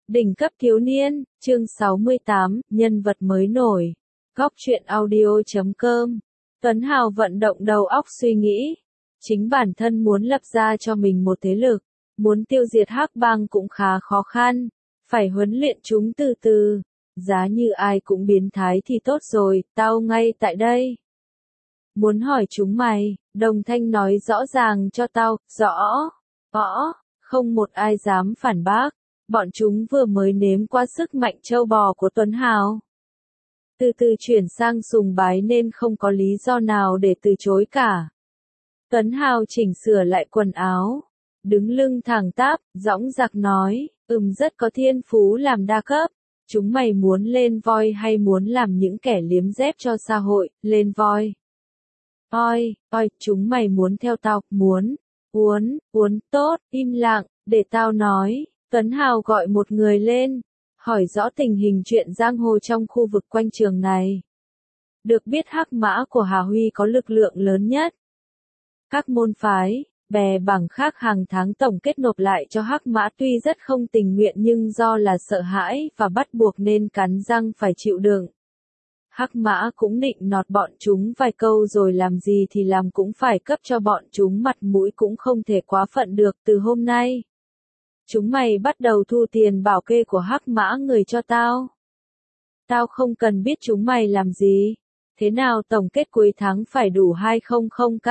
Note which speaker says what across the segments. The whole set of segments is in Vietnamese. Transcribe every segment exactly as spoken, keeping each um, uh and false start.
Speaker 1: Đỉnh cấp thiếu niên, chương sáu mươi tám, nhân vật mới nổi. Góc truyện audio chấm com. Tuấn Hào vận động đầu óc suy nghĩ. Chính bản thân muốn lập ra cho mình một thế lực, muốn tiêu diệt Hắc Bang cũng khá khó khăn. Phải huấn luyện chúng từ từ. Giá như ai cũng biến thái thì tốt rồi, tao ngay tại đây. Muốn hỏi chúng mày, Đồng Thanh nói rõ ràng cho tao, rõ, rõ, không một ai dám phản bác. Bọn chúng vừa mới nếm qua sức mạnh trâu bò của Tuấn Hào. Từ từ chuyển sang sùng bái nên không có lý do nào để từ chối cả. Tuấn Hào chỉnh sửa lại quần áo, đứng lưng thẳng tắp, dõng dạc nói, ừm rất có thiên phú làm đa cấp. Chúng mày muốn lên voi hay muốn làm những kẻ liếm dép cho xã hội, lên voi. Oi, oi, chúng mày muốn theo tao, muốn, muốn, muốn, tốt, im lặng, để tao nói. Tuấn Hào gọi một người lên, hỏi rõ tình hình chuyện giang hồ trong khu vực quanh trường này. Được biết Hắc Mã của Hà Huy có lực lượng lớn nhất. Các môn phái, bè bằng khác hàng tháng tổng kết nộp lại cho Hắc Mã tuy rất không tình nguyện nhưng do là sợ hãi và bắt buộc nên cắn răng phải chịu đựng. Hắc Mã cũng nịnh nọt bọn chúng vài câu rồi làm gì thì làm cũng phải cấp cho bọn chúng mặt mũi cũng không thể quá phận được từ hôm nay. Chúng mày bắt đầu thu tiền bảo kê của Hắc Mã người cho tao. Tao không cần biết chúng mày làm gì. Thế nào tổng kết cuối tháng phải đủ hai trăm k.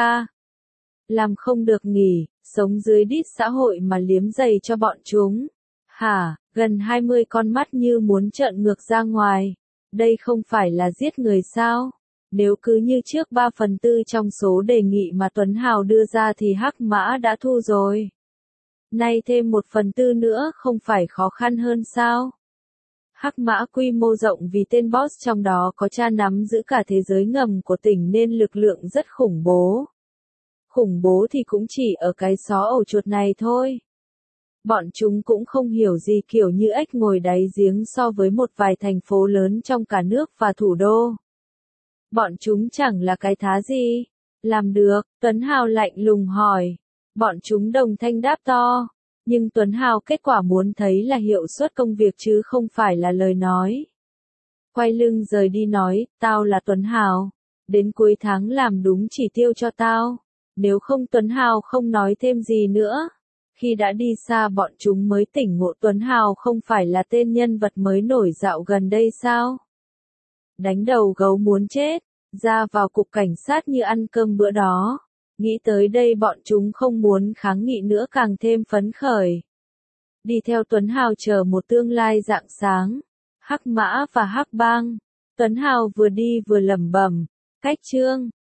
Speaker 1: Làm không được nghỉ, sống dưới đít xã hội mà liếm giày cho bọn chúng. Hả, gần hai mươi con mắt như muốn trợn ngược ra ngoài. Đây không phải là giết người sao? Nếu cứ như trước ba phần tư trong số đề nghị mà Tuấn Hào đưa ra thì Hắc Mã đã thu rồi. Nay thêm một phần tư nữa không phải khó khăn hơn sao? Hắc Mã quy mô rộng vì tên boss trong đó có cha nắm giữ cả thế giới ngầm của tỉnh nên lực lượng rất khủng bố. Khủng bố thì cũng chỉ ở cái xó ổ chuột này thôi. Bọn chúng cũng không hiểu gì kiểu như ếch ngồi đáy giếng so với một vài thành phố lớn trong cả nước và thủ đô. Bọn chúng chẳng là cái thá gì. Làm được, Tuấn Hào lạnh lùng hỏi. Bọn chúng đồng thanh đáp to. Nhưng Tuấn Hào kết quả muốn thấy là hiệu suất công việc chứ không phải là lời nói. Quay lưng rời đi nói, tao là Tuấn Hào. Đến cuối tháng làm đúng chỉ tiêu cho tao. Nếu không Tuấn Hào không nói thêm gì nữa. Khi đã đi xa bọn chúng mới tỉnh ngộ Tuấn Hào không phải là tên nhân vật mới nổi dạo gần đây sao? Đánh đầu gấu muốn chết, ra vào cục cảnh sát như ăn cơm bữa đó. Nghĩ tới đây bọn chúng không muốn kháng nghị nữa càng thêm phấn khởi. Đi theo Tuấn Hào chờ một tương lai rạng sáng. Hắc Mã và Hắc Bang. Tuấn Hào vừa đi vừa lẩm bẩm, cách chương.